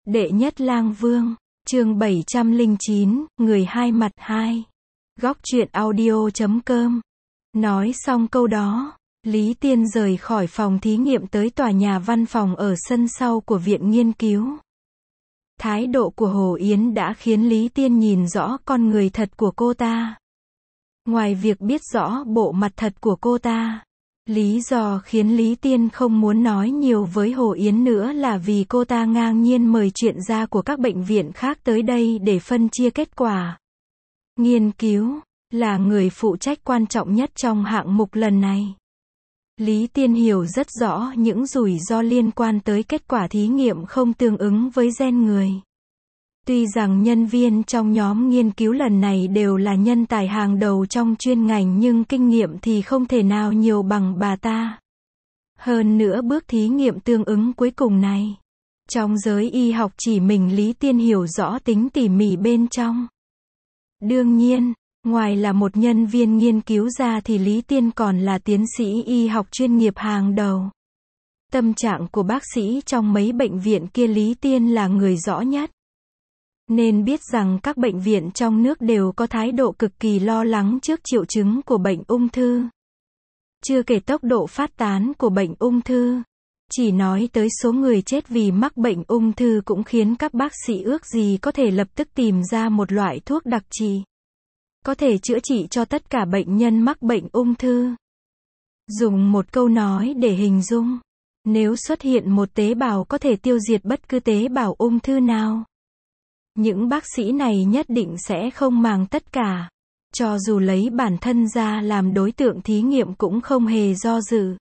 Đệ nhất lang vương, chương 709, người hai mặt 2. Góc truyện audio.com. Nói xong câu đó, Lý Tiên rời khỏi phòng thí nghiệm tới tòa nhà văn phòng ở sân sau của viện nghiên cứu. Thái độ của Hồ Yến đã khiến Lý Tiên nhìn rõ con người thật của cô ta. Ngoài việc biết rõ bộ mặt thật của cô ta, lý do khiến Lý Tiên không muốn nói nhiều với Hồ Yến nữa là vì cô ta ngang nhiên mời chuyên gia của các bệnh viện khác tới đây để phân chia kết quả nghiên cứu, là người phụ trách quan trọng nhất trong hạng mục lần này. Lý Tiên hiểu rất rõ những rủi ro liên quan tới kết quả thí nghiệm không tương ứng với gen người. Tuy rằng nhân viên trong nhóm nghiên cứu lần này đều là nhân tài hàng đầu trong chuyên ngành nhưng kinh nghiệm thì không thể nào nhiều bằng bà ta. Hơn nữa bước thí nghiệm tương ứng cuối cùng này, trong giới y học chỉ mình Lý Tiên hiểu rõ tính tỉ mỉ bên trong. Đương nhiên, ngoài là một nhân viên nghiên cứu ra thì Lý Tiên còn là tiến sĩ y học chuyên nghiệp hàng đầu. Tâm trạng của bác sĩ trong mấy bệnh viện kia Lý Tiên là người rõ nhất. Nên biết rằng các bệnh viện trong nước đều có thái độ cực kỳ lo lắng trước triệu chứng của bệnh ung thư. Chưa kể tốc độ phát tán của bệnh ung thư. Chỉ nói tới số người chết vì mắc bệnh ung thư cũng khiến các bác sĩ ước gì có thể lập tức tìm ra một loại thuốc đặc trị. Có thể chữa trị cho tất cả bệnh nhân mắc bệnh ung thư. Dùng một câu nói để hình dung, nếu xuất hiện một tế bào có thể tiêu diệt bất cứ tế bào ung thư nào, những bác sĩ này nhất định sẽ không màng tất cả. Cho dù lấy bản thân ra làm đối tượng thí nghiệm cũng không hề do dự.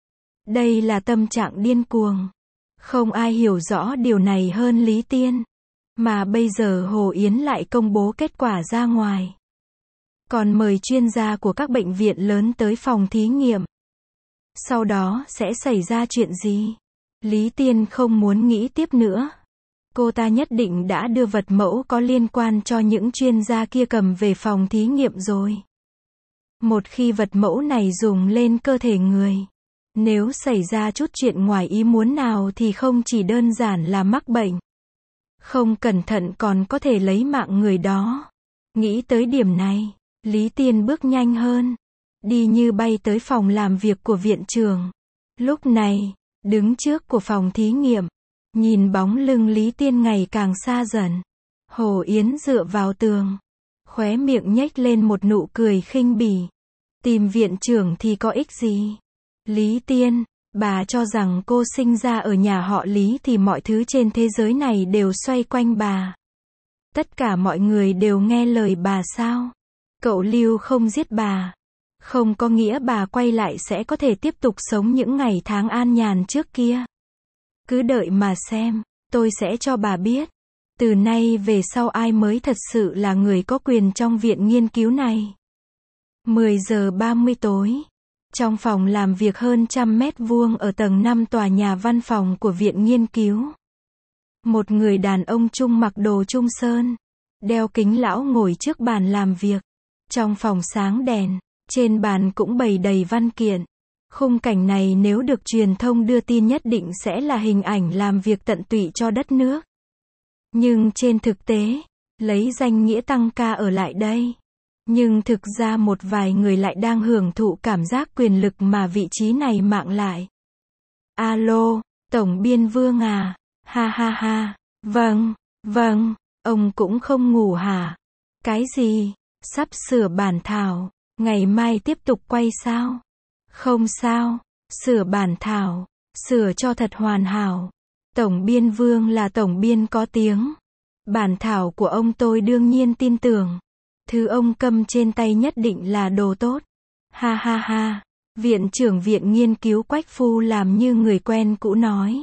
Đây là tâm trạng điên cuồng. Không ai hiểu rõ điều này hơn Lý Tiên. Mà bây giờ Hồ Yến lại công bố kết quả ra ngoài. Còn mời chuyên gia của các bệnh viện lớn tới phòng thí nghiệm. Sau đó sẽ xảy ra chuyện gì? Lý Tiên không muốn nghĩ tiếp nữa. Cô ta nhất định đã đưa vật mẫu có liên quan cho những chuyên gia kia cầm về phòng thí nghiệm rồi. Một khi vật mẫu này dùng lên cơ thể người, nếu xảy ra chút chuyện ngoài ý muốn nào thì không chỉ đơn giản là mắc bệnh, không cẩn thận còn có thể lấy mạng người đó. Nghĩ tới điểm này, Lý Tiên bước nhanh hơn, đi như bay tới phòng làm việc của viện trưởng. Lúc này, đứng trước của phòng thí nghiệm, nhìn bóng lưng Lý Tiên ngày càng xa dần. Hồ Yến dựa vào tường, khóe miệng nhếch lên một nụ cười khinh bỉ. Tìm viện trưởng thì có ích gì? Lý Tiên, bà cho rằng cô sinh ra ở nhà họ Lý thì mọi thứ trên thế giới này đều xoay quanh bà. Tất cả mọi người đều nghe lời bà sao? Cậu Lưu không giết bà, không có nghĩa bà quay lại sẽ có thể tiếp tục sống những ngày tháng an nhàn trước kia. Cứ đợi mà xem, tôi sẽ cho bà biết. Từ nay về sau ai mới thật sự là người có quyền trong viện nghiên cứu này. 10 giờ 30 tối. Trong phòng làm việc hơn 100 mét vuông ở tầng 5 tòa nhà văn phòng của viện nghiên cứu. Một người đàn ông trung mặc đồ trung sơn, đeo kính lão ngồi trước bàn làm việc. Trong phòng sáng đèn, trên bàn cũng bày đầy văn kiện. Khung cảnh này nếu được truyền thông đưa tin nhất định sẽ là hình ảnh làm việc tận tụy cho đất nước. Nhưng trên thực tế, lấy danh nghĩa tăng ca ở lại đây. Nhưng thực ra một vài người lại đang hưởng thụ cảm giác quyền lực mà vị trí này mang lại. Alo, Tổng Biên Vương à? Ha ha ha. Vâng, ông cũng không ngủ hả? Cái gì? Sắp sửa bản thảo, ngày mai tiếp tục quay sao? Không sao, sửa bản thảo, sửa cho thật hoàn hảo. Tổng Biên Vương là tổng biên có tiếng. Bản thảo của ông tôi đương nhiên tin tưởng. Thứ ông cầm trên tay nhất định là đồ tốt. Ha ha ha. Viện trưởng viện nghiên cứu Quách Phu làm như người quen cũ nói.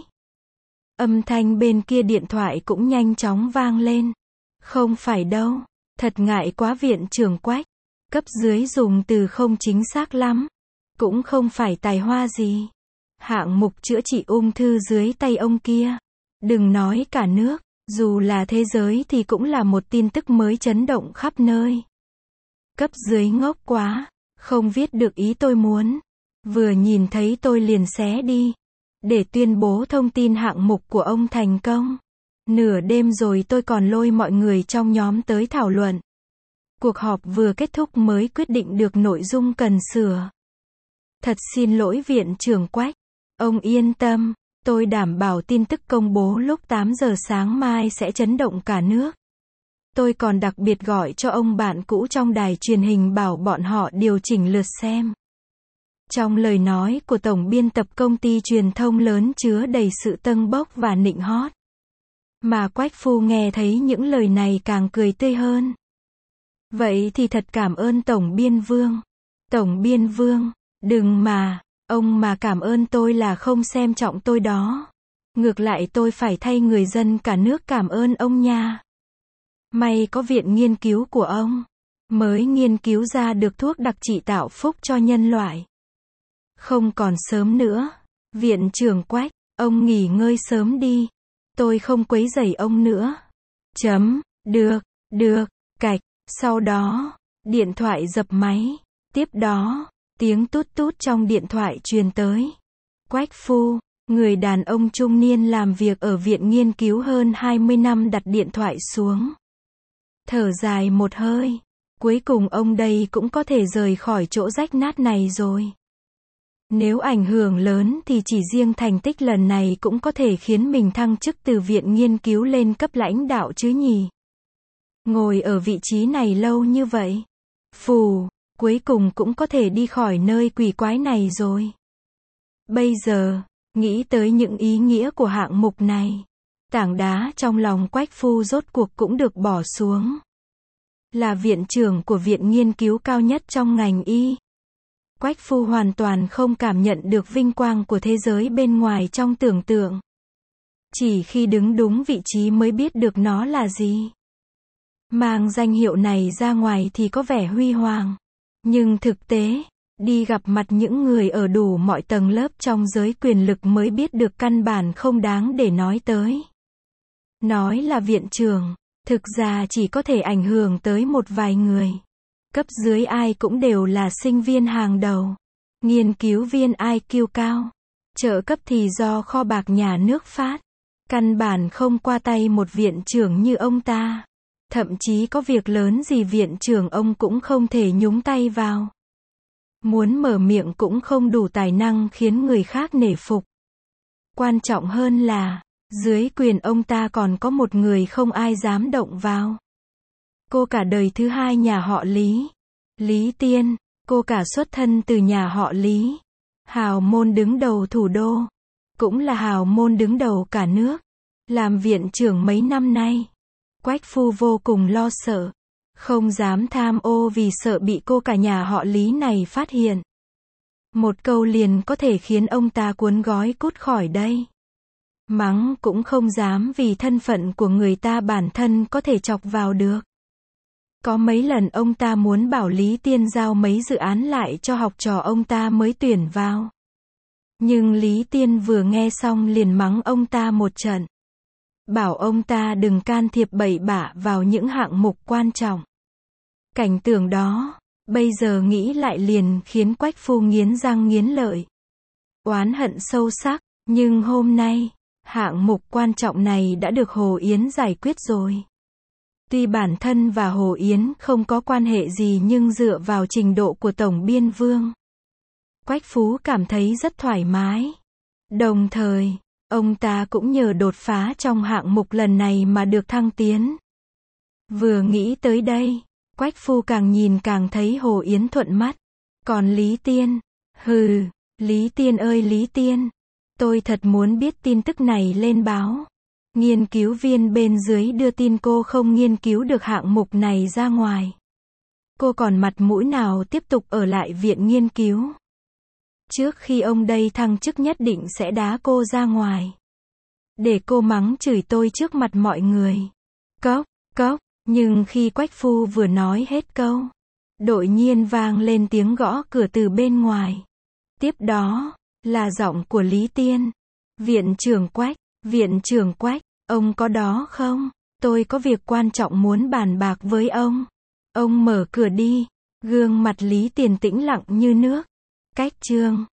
Âm thanh bên kia điện thoại cũng nhanh chóng vang lên. Không phải đâu. Thật ngại quá viện trưởng Quách. Cấp dưới dùng từ không chính xác lắm. Cũng không phải tài hoa gì. Hạng mục chữa trị ung thư dưới tay ông kia. Đừng nói cả nước, dù là thế giới thì cũng là một tin tức mới chấn động khắp nơi. Cấp dưới ngốc quá, không viết được ý tôi muốn. Vừa nhìn thấy tôi liền xé đi. Để tuyên bố thông tin hạng mục của ông thành công. Nửa đêm rồi tôi còn lôi mọi người trong nhóm tới thảo luận. Cuộc họp vừa kết thúc mới quyết định được nội dung cần sửa. Thật xin lỗi Viện trưởng Quách. Ông yên tâm, tôi đảm bảo tin tức công bố lúc 8 giờ sáng mai sẽ chấn động cả nước. Tôi còn đặc biệt gọi cho ông bạn cũ trong đài truyền hình bảo bọn họ điều chỉnh lượt xem. Trong lời nói của tổng biên tập công ty truyền thông lớn chứa đầy sự tâng bốc và nịnh hót. Mà Quách Phu nghe thấy những lời này càng cười tươi hơn. Vậy thì thật cảm ơn Tổng Biên Vương. Tổng Biên Vương, đừng mà, ông mà cảm ơn tôi là không xem trọng tôi đó. Ngược lại tôi phải thay người dân cả nước cảm ơn ông nha. May có viện nghiên cứu của ông, mới nghiên cứu ra được thuốc đặc trị tạo phúc cho nhân loại. Không còn sớm nữa, Viện trưởng Quách, ông nghỉ ngơi sớm đi. Tôi không quấy rầy ông nữa. Được, cạch. Sau đó, điện thoại dập máy. Tiếp đó, tiếng tút tút trong điện thoại truyền tới. Quách Phu, người đàn ông trung niên làm việc ở viện nghiên cứu hơn 20 năm đặt điện thoại xuống. Thở dài một hơi. Cuối cùng ông đây cũng có thể rời khỏi chỗ rách nát này rồi. Nếu ảnh hưởng lớn thì chỉ riêng thành tích lần này cũng có thể khiến mình thăng chức từ viện nghiên cứu lên cấp lãnh đạo chứ nhỉ. Ngồi ở vị trí này lâu như vậy. Phù, cuối cùng cũng có thể đi khỏi nơi quỷ quái này rồi. Bây giờ, nghĩ tới những ý nghĩa của hạng mục này. Tảng đá trong lòng Quách Phu rốt cuộc cũng được bỏ xuống. Là viện trưởng của viện nghiên cứu cao nhất trong ngành y. Quách Phu hoàn toàn không cảm nhận được vinh quang của thế giới bên ngoài trong tưởng tượng. Chỉ khi đứng đúng vị trí mới biết được nó là gì. Mang danh hiệu này ra ngoài thì có vẻ huy hoàng. Nhưng thực tế, đi gặp mặt những người ở đủ mọi tầng lớp trong giới quyền lực mới biết được căn bản không đáng để nói tới. Nói là viện trưởng, thực ra chỉ có thể ảnh hưởng tới một vài người. Cấp dưới ai cũng đều là sinh viên hàng đầu. Nghiên cứu viên IQ cao. Trợ cấp thì do kho bạc nhà nước phát. Căn bản không qua tay một viện trưởng như ông ta. Thậm chí có việc lớn gì viện trưởng ông cũng không thể nhúng tay vào. Muốn mở miệng cũng không đủ tài năng khiến người khác nể phục. Quan trọng hơn là, dưới quyền ông ta còn có một người không ai dám động vào. Cô cả đời thứ hai nhà họ Lý. Lý Tiên, cô cả xuất thân từ nhà họ Lý. Hào môn đứng đầu thủ đô. Cũng là hào môn đứng đầu cả nước. Làm viện trưởng mấy năm nay. Quách Phu vô cùng lo sợ. Không dám tham ô vì sợ bị cô cả nhà họ Lý này phát hiện. Một câu liền có thể khiến ông ta cuốn gói cút khỏi đây. Mắng cũng không dám vì thân phận của người ta bản thân có thể chọc vào được. Có mấy lần ông ta muốn bảo Lý Tiên giao mấy dự án lại cho học trò ông ta mới tuyển vào. Nhưng Lý Tiên vừa nghe xong liền mắng ông ta một trận. Bảo ông ta đừng can thiệp bậy bạ vào những hạng mục quan trọng. Cảnh tượng đó, bây giờ nghĩ lại liền khiến Quách Phu nghiến răng nghiến lợi. Oán hận sâu sắc, nhưng hôm nay, hạng mục quan trọng này đã được Hồ Yến giải quyết rồi. Tuy bản thân và Hồ Yến không có quan hệ gì nhưng dựa vào trình độ của Tổng Biên Vương, Quách Phú cảm thấy rất thoải mái. Đồng thời, ông ta cũng nhờ đột phá trong hạng mục lần này mà được thăng tiến. Vừa nghĩ tới đây, Quách Phu càng nhìn càng thấy Hồ Yến thuận mắt. Còn Lý Tiên, Lý Tiên ơi Lý Tiên, tôi thật muốn biết tin tức này lên báo. Nghiên cứu viên bên dưới đưa tin cô không nghiên cứu được hạng mục này ra ngoài. Cô còn mặt mũi nào tiếp tục ở lại viện nghiên cứu? Trước khi ông đây thăng chức nhất định sẽ đá cô ra ngoài. Để cô mắng chửi tôi trước mặt mọi người. Cốc, nhưng khi Quách Phu vừa nói hết câu, đột nhiên vang lên tiếng gõ cửa từ bên ngoài. Tiếp đó, là giọng của Lý Tiên. Viện trưởng Quách, ông có đó không? Tôi có việc quan trọng muốn bàn bạc với ông. Ông mở cửa đi. Gương mặt Lý Tiền tĩnh lặng như nước. Cách chương